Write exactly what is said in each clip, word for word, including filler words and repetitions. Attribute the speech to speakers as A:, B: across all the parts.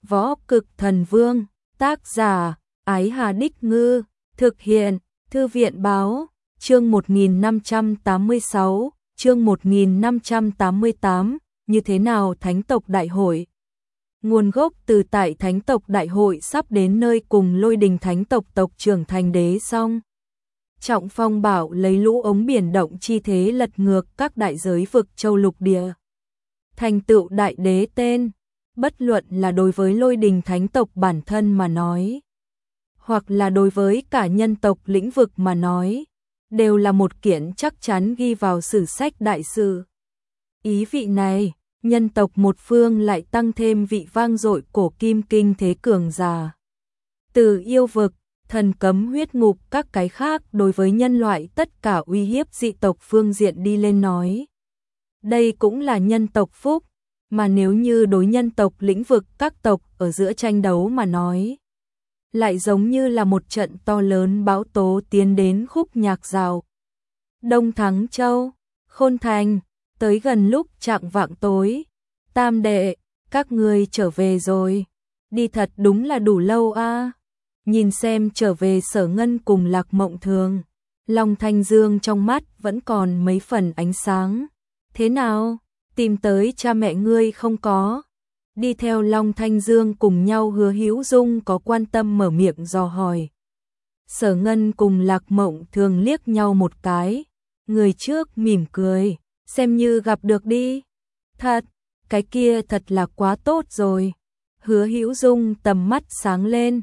A: Võ Cực Thần Vương, tác giả, Ái Hà Đích Ngư, thực hiện, Thư viện Báo, chương một nghìn năm trăm tám mươi sáu, chương một nghìn năm trăm tám mươi tám, như thế nào Thánh tộc Đại hội? Nguồn gốc từ tại Thánh tộc Đại hội sắp đến nơi cùng Lôi Đình Thánh tộc tộc trưởng thành đế xong. Trọng phong bảo lấy lũ ống biển động chi thế lật ngược các đại giới vực châu lục địa. Thành tựu đại đế tên, bất luận là đối với Lôi Đình Thánh tộc bản thân mà nói, hoặc là đối với cả nhân tộc lĩnh vực mà nói, đều là một kiện chắc chắn ghi vào sử sách đại sự. Ý vị này, nhân tộc một phương lại tăng thêm vị vang dội cổ kim kinh thế cường giả. Từ yêu vực, thần cấm huyết ngục các cái khác đối với nhân loại tất cả uy hiếp dị tộc phương diện đi lên nói. Đây cũng là nhân tộc phúc, mà nếu như đối nhân tộc lĩnh vực các tộc ở giữa tranh đấu mà nói, lại giống như là một trận to lớn bão tố tiến đến khúc nhạc rào. Đông Thắng Châu, Khôn Thành, tới gần lúc chạng vạng tối, tam đệ, các ngươi trở về rồi, đi thật đúng là đủ lâu a. À. Nhìn xem trở về Sở Ngân cùng Lạc Mộng Thường, Long Thanh Dương trong mắt vẫn còn mấy phần ánh sáng. Thế nào, tìm tới cha mẹ ngươi không có? Đi theo Long Thanh Dương cùng nhau Hứa Hữu Dung có quan tâm mở miệng dò hỏi. Sở Ngân cùng Lạc Mộng Thường liếc nhau một cái, người trước mỉm cười, xem như gặp được đi. Thật, cái kia thật là quá tốt rồi. Hứa Hữu Dung tầm mắt sáng lên,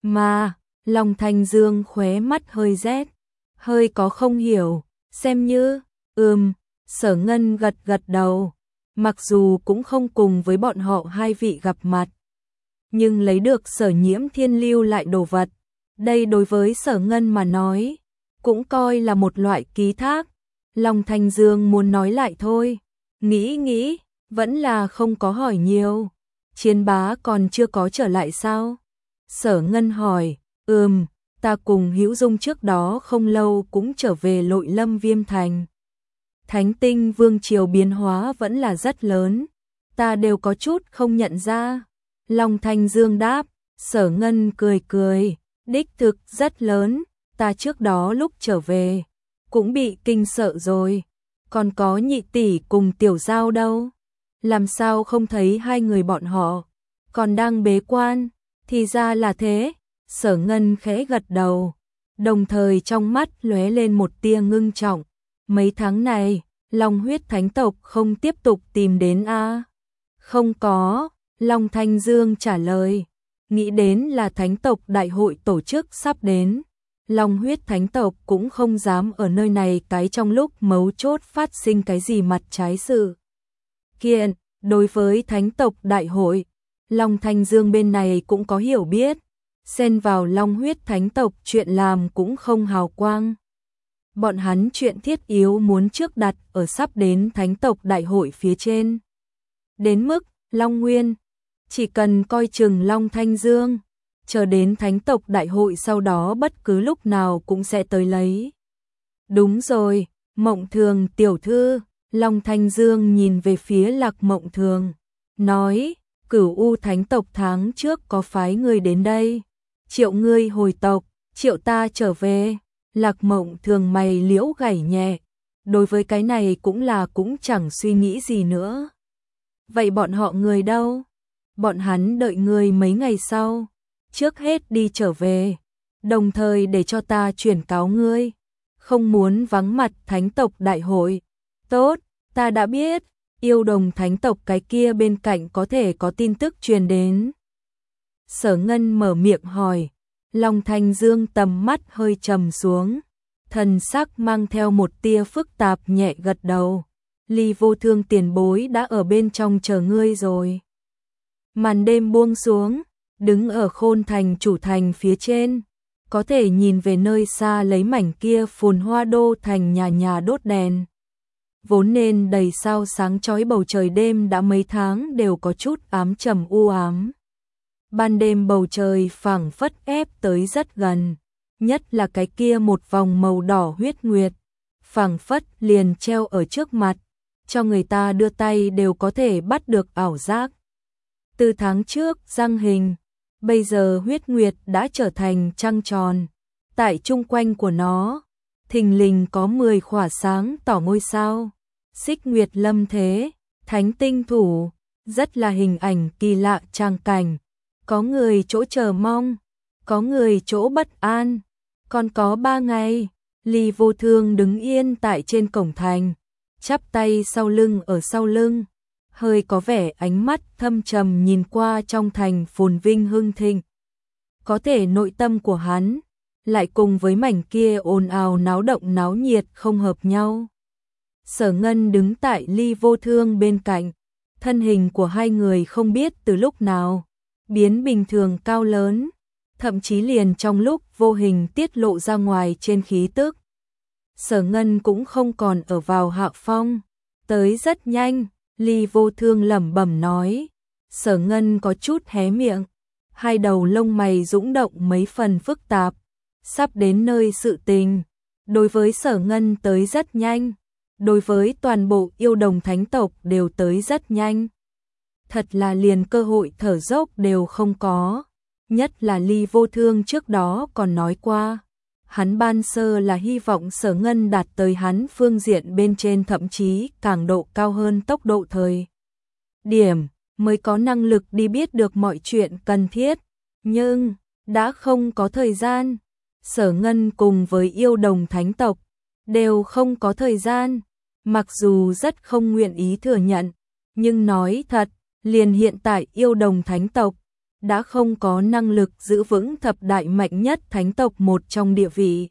A: mà Long Thanh Dương khóe mắt hơi rét, hơi có không hiểu, xem như, ừm, Sở Ngân gật gật đầu, mặc dù cũng không cùng với bọn họ hai vị gặp mặt, nhưng lấy được Sở Nhiễm Thiên lưu lại đồ vật, đây đối với Sở Ngân mà nói, cũng coi là một loại ký thác. Long Thanh Dương muốn nói lại thôi, nghĩ nghĩ, vẫn là không có hỏi nhiều. Chiến bá còn chưa có trở lại sao? Sở Ngân hỏi, ừm, ta cùng Hữu Dung trước đó không lâu cũng trở về Lội Lâm Viêm Thành. Thánh tinh vương triều biến hóa vẫn là rất lớn, ta đều có chút không nhận ra. Long Thanh Dương đáp, Sở Ngân cười cười, đích thực rất lớn, ta trước đó lúc trở về, cũng bị kinh sợ rồi, còn có nhị tỷ cùng tiểu giao đâu, làm sao không thấy hai người bọn họ, còn đang bế quan, thì ra là thế. Sở Ngân khẽ gật đầu, đồng thời trong mắt lóe lên một tia ngưng trọng, mấy tháng này, Long huyết thánh tộc không tiếp tục tìm đến a? À? Không có, Long Thanh Dương trả lời, nghĩ đến là thánh tộc đại hội tổ chức sắp đến. Long huyết thánh tộc cũng không dám ở nơi này cái trong lúc mấu chốt phát sinh cái gì mặt trái sự kiện. Đối với thánh tộc đại hội, Long Thanh Dương bên này cũng có hiểu biết, xen vào Long huyết thánh tộc chuyện làm cũng không hào quang. Bọn hắn chuyện thiết yếu muốn trước đặt ở sắp đến thánh tộc đại hội phía trên. Đến mức Long Nguyên, chỉ cần coi chừng Long Thanh Dương, chờ đến thánh tộc đại hội sau đó bất cứ lúc nào cũng sẽ tới lấy. Đúng rồi, Mộng Thường tiểu thư, Long Thanh Dương nhìn về phía Lạc Mộng Thường, nói, Cửu U thánh tộc tháng trước có phái người đến đây, triệu ngươi hồi tộc, triệu ta trở về. Lạc Mộng Thường mày liễu gảy nhẹ, đối với cái này cũng là cũng chẳng suy nghĩ gì nữa. Vậy bọn họ người đâu? Bọn hắn đợi ngươi mấy ngày sau, trước hết đi trở về, đồng thời để cho ta chuyển cáo ngươi, không muốn vắng mặt thánh tộc đại hội. Tốt, ta đã biết, yêu đồng thánh tộc cái kia bên cạnh có thể có tin tức truyền đến. Sở Ngân mở miệng hỏi, Long Thanh Dương tầm mắt hơi trầm xuống, thần sắc mang theo một tia phức tạp nhẹ gật đầu, Ly Vô Thương tiền bối đã ở bên trong chờ ngươi rồi. Màn đêm buông xuống, đứng ở Khôn Thành chủ thành phía trên, có thể nhìn về nơi xa lấy mảnh kia phồn hoa đô thành nhà nhà đốt đèn. Vốn nên đầy sao sáng chói bầu trời đêm đã mấy tháng đều có chút ám trầm u ám. Ban đêm bầu trời phảng phất ép tới rất gần, nhất là cái kia một vòng màu đỏ huyết nguyệt, phảng phất liền treo ở trước mặt, cho người ta đưa tay đều có thể bắt được ảo giác. Từ tháng trước giăng hình, bây giờ huyết nguyệt đã trở thành trăng tròn. Tại chung quanh của nó, thình lình có mười khỏa sáng tỏ ngôi sao. Xích nguyệt lâm thế, thánh tinh thủ, rất là hình ảnh kỳ lạ tràng cảnh. Có người chỗ chờ mong, có người chỗ bất an. Còn có ba ngày, Ly Vô Thương đứng yên tại trên cổng thành, chắp tay sau lưng ở sau lưng, hơi có vẻ ánh mắt thâm trầm nhìn qua trong thành phồn vinh hưng thịnh. Có thể nội tâm của hắn lại cùng với mảnh kia ồn ào náo động náo nhiệt không hợp nhau. Sở Ngân đứng tại Ly Vô Thương bên cạnh, thân hình của hai người không biết từ lúc nào biến bình thường cao lớn, thậm chí liền trong lúc vô hình tiết lộ ra ngoài trên khí tức. Sở Ngân cũng không còn ở vào hạ phong, tới rất nhanh, Ly Vô Thương lẩm bẩm nói. Sở Ngân có chút hé miệng, hai đầu lông mày dũng động mấy phần phức tạp, sắp đến nơi sự tình. Đối với Sở Ngân tới rất nhanh, đối với toàn bộ yêu đồng thánh tộc đều tới rất nhanh. Thật là liền cơ hội thở dốc đều không có. Nhất là Ly Vô Thương trước đó còn nói qua, hắn ban sơ là hy vọng Sở Ngân đạt tới hắn phương diện bên trên, thậm chí càng độ cao hơn tốc độ thời điểm, mới có năng lực đi biết được mọi chuyện cần thiết. Nhưng, đã không có thời gian, Sở Ngân cùng với yêu đồng thánh tộc đều không có thời gian, mặc dù rất không nguyện ý thừa nhận, nhưng nói thật, liền hiện tại yêu đồng thánh tộc đã không có năng lực giữ vững thập đại mạnh nhất thánh tộc một trong địa vị.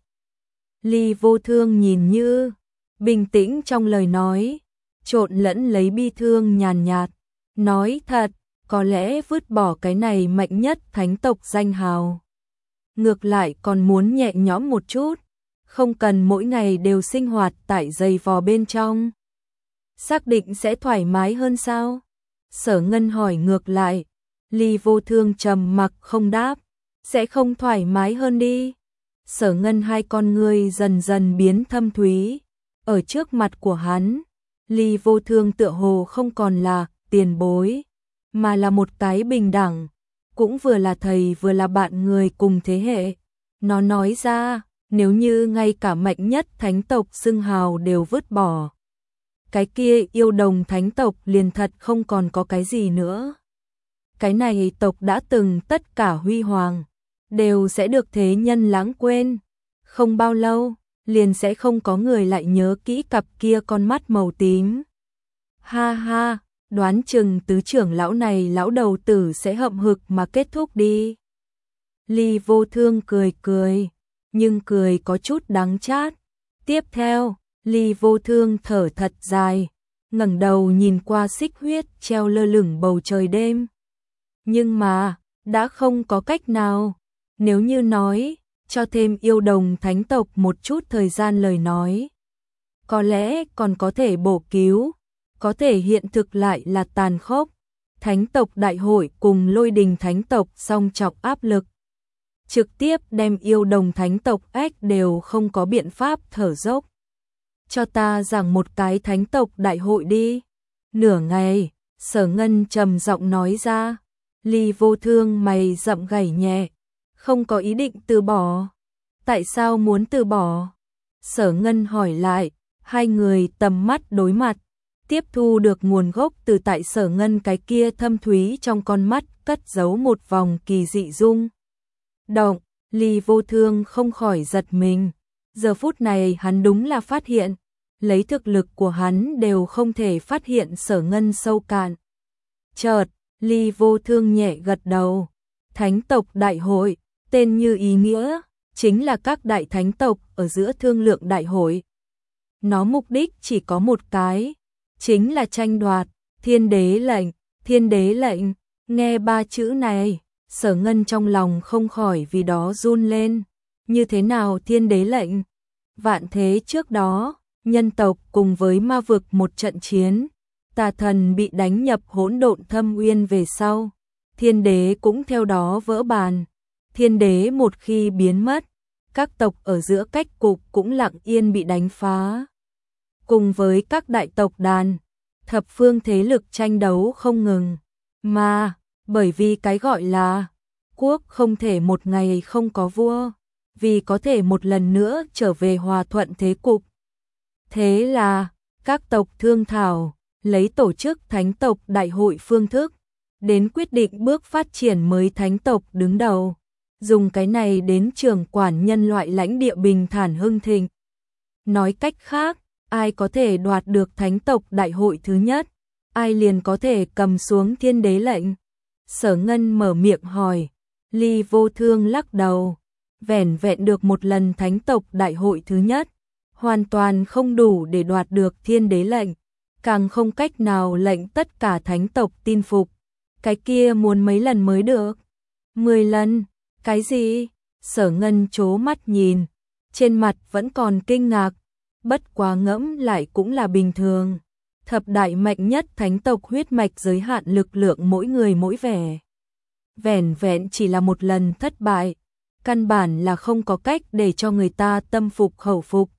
A: Ly Vô Thương nhìn như bình tĩnh trong lời nói, trộn lẫn lấy bi thương nhàn nhạt, nói thật, có lẽ vứt bỏ cái này mạnh nhất thánh tộc danh hào, ngược lại còn muốn nhẹ nhõm một chút, không cần mỗi ngày đều sinh hoạt tại giày vò bên trong. Xác định sẽ thoải mái hơn sao? Sở Ngân hỏi ngược lại. Ly Vô Thương trầm mặc không đáp, sẽ không thoải mái hơn đi. Sở Ngân hai con ngươi dần dần biến thâm thúy, ở trước mặt của hắn, Ly Vô Thương tựa hồ không còn là tiền bối, mà là một cái bình đẳng, cũng vừa là thầy vừa là bạn người cùng thế hệ. Nó nói ra, nếu như ngay cả mạnh nhất thánh tộc xưng hào đều vứt bỏ, cái kia yêu đồng thánh tộc liền thật không còn có cái gì nữa. Cái này tộc đã từng tất cả huy hoàng, đều sẽ được thế nhân lãng quên. Không bao lâu, liền sẽ không có người lại nhớ kỹ cặp kia con mắt màu tím. Ha ha, đoán chừng tứ trưởng lão này lão đầu tử sẽ hậm hực mà kết thúc đi. Ly Vô Thương cười cười, nhưng cười có chút đắng chát. Tiếp theo, Ly Vô Thương thở thật dài, ngẩng đầu nhìn qua xích huyết treo lơ lửng bầu trời đêm. Nhưng mà, đã không có cách nào, nếu như nói, cho thêm yêu đồng thánh tộc một chút thời gian lời nói. Có lẽ còn có thể bổ cứu, có thể hiện thực lại là tàn khốc. Thánh tộc đại hội cùng Lôi Đình thánh tộc song trọng áp lực. Trực tiếp đem yêu đồng thánh tộc ách đều không có biện pháp thở dốc. Cho ta giảng một cái thánh tộc đại hội đi. Nửa ngày, Sở Ngân trầm giọng nói ra. Ly Vô Thương mày rậm gảy nhẹ, không có ý định từ bỏ. Tại sao muốn từ bỏ? Sở Ngân hỏi lại, hai người tầm mắt đối mặt, tiếp thu được nguồn gốc từ tại Sở Ngân cái kia thâm thúy trong con mắt cất giấu một vòng kỳ dị rung động. Ly Vô Thương không khỏi giật mình, giờ phút này hắn đúng là phát hiện, lấy thực lực của hắn đều không thể phát hiện Sở Ngân sâu cạn. Chợt, Ly Vô Thương nhẹ gật đầu. Thánh tộc đại hội, tên như ý nghĩa, chính là các đại thánh tộc ở giữa thương lượng đại hội. Nó mục đích chỉ có một cái, chính là tranh đoạt thiên đế lệnh. Thiên đế lệnh, nghe ba chữ này, Sở Ngân trong lòng không khỏi vì đó run lên. Như thế nào thiên đế lệnh? Vạn thế trước đó, nhân tộc cùng với ma vực một trận chiến, tà thần bị đánh nhập hỗn độn thâm uyên về sau, thiên đế cũng theo đó vỡ bàn. Thiên đế một khi biến mất, các tộc ở giữa cách cục cũng lặng yên bị đánh phá. Cùng với các đại tộc đàn, thập phương thế lực tranh đấu không ngừng, mà Bởi vì cái gọi là quốc không thể một ngày không có vua, vì có thể một lần nữa trở về hòa thuận thế cục. Thế là các tộc thương thảo, lấy tổ chức thánh tộc đại hội phương thức, đến quyết định bước phát triển mới thánh tộc đứng đầu, dùng cái này đến trưởng quản nhân loại lãnh địa bình thản hưng thịnh. Nói cách khác, ai có thể đoạt được thánh tộc đại hội thứ nhất, ai liền có thể cầm xuống thiên đế lệnh. Sở Ngân mở miệng hỏi, Ly Vô Thương lắc đầu, vẻn vẹn được một lần thánh tộc đại hội thứ nhất, hoàn toàn không đủ để đoạt được thiên đế lệnh, càng không cách nào lệnh tất cả thánh tộc tin phục. Cái kia muốn mấy lần mới được? Mười lần? Cái gì? Sở Ngân trố mắt nhìn, trên mặt vẫn còn kinh ngạc, bất quá ngẫm lại cũng là bình thường. Thập đại mạnh nhất thánh tộc huyết mạch giới hạn lực lượng mỗi người mỗi vẻ. Vẻn vẹn chỉ là một lần thất bại, căn bản là không có cách để cho người ta tâm phục khẩu phục.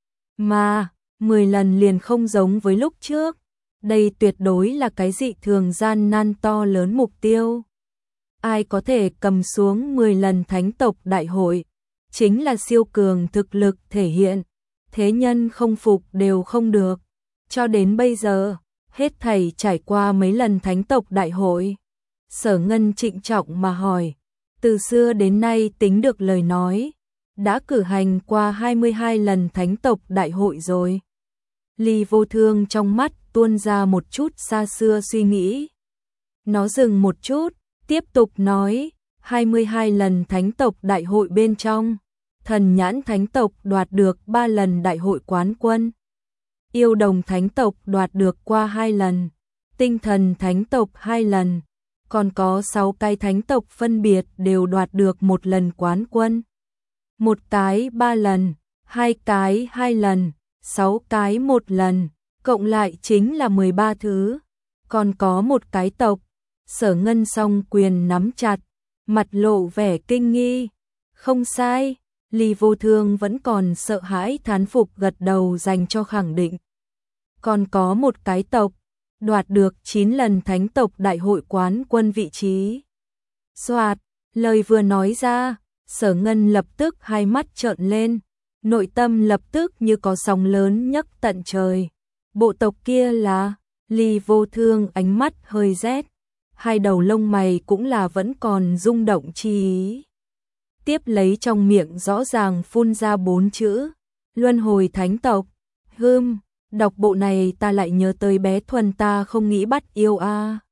A: Mà, mười lần liền không giống với lúc trước. Đây tuyệt đối là cái dị thường gian nan to lớn mục tiêu. Ai có thể cầm xuống mười lần thánh tộc đại hội, chính là siêu cường thực lực thể hiện. Thế nhân không phục đều không được. Cho đến bây giờ, hết thảy trải qua mấy lần thánh tộc đại hội. Sở Ngân trịnh trọng mà hỏi, từ xưa đến nay tính được lời nói, đã cử hành qua hai mươi hai lần thánh tộc đại hội rồi. Ly Vô Thương trong mắt tuôn ra một chút xa xưa suy nghĩ. Nó dừng một chút, tiếp tục nói, hai mươi hai lần thánh tộc đại hội bên trong, Thần Nhãn thánh tộc đoạt được ba lần đại hội quán quân. Yêu Đồng thánh tộc đoạt được qua hai lần, Tinh Thần thánh tộc hai lần, còn có sáu cái thánh tộc phân biệt đều đoạt được một lần quán quân. Một cái ba lần, hai cái hai lần, sáu cái một lần, cộng lại chính là mười ba thứ. Còn có một cái tộc. Sở Ngân song quyền nắm chặt, mặt lộ vẻ kinh nghi. Không sai, Ly Vô Thương vẫn còn sợ hãi thán phục gật đầu dành cho khẳng định. Còn có một cái tộc, đoạt được chín lần thánh tộc đại hội quán quân vị trí. Soạt, lời vừa nói ra, Sở Ngân lập tức hai mắt trợn lên, nội tâm lập tức như có sóng lớn nhấc tận trời. Bộ tộc kia là? Ly Vô Thương ánh mắt hơi rét, hai đầu lông mày cũng là vẫn còn rung động chi ý. Tiếp lấy trong miệng rõ ràng phun ra bốn chữ, Luân Hồi Thánh tộc. Hừm, đọc bộ này ta lại nhớ tới bé Thuần ta không nghĩ bắt yêu a. À.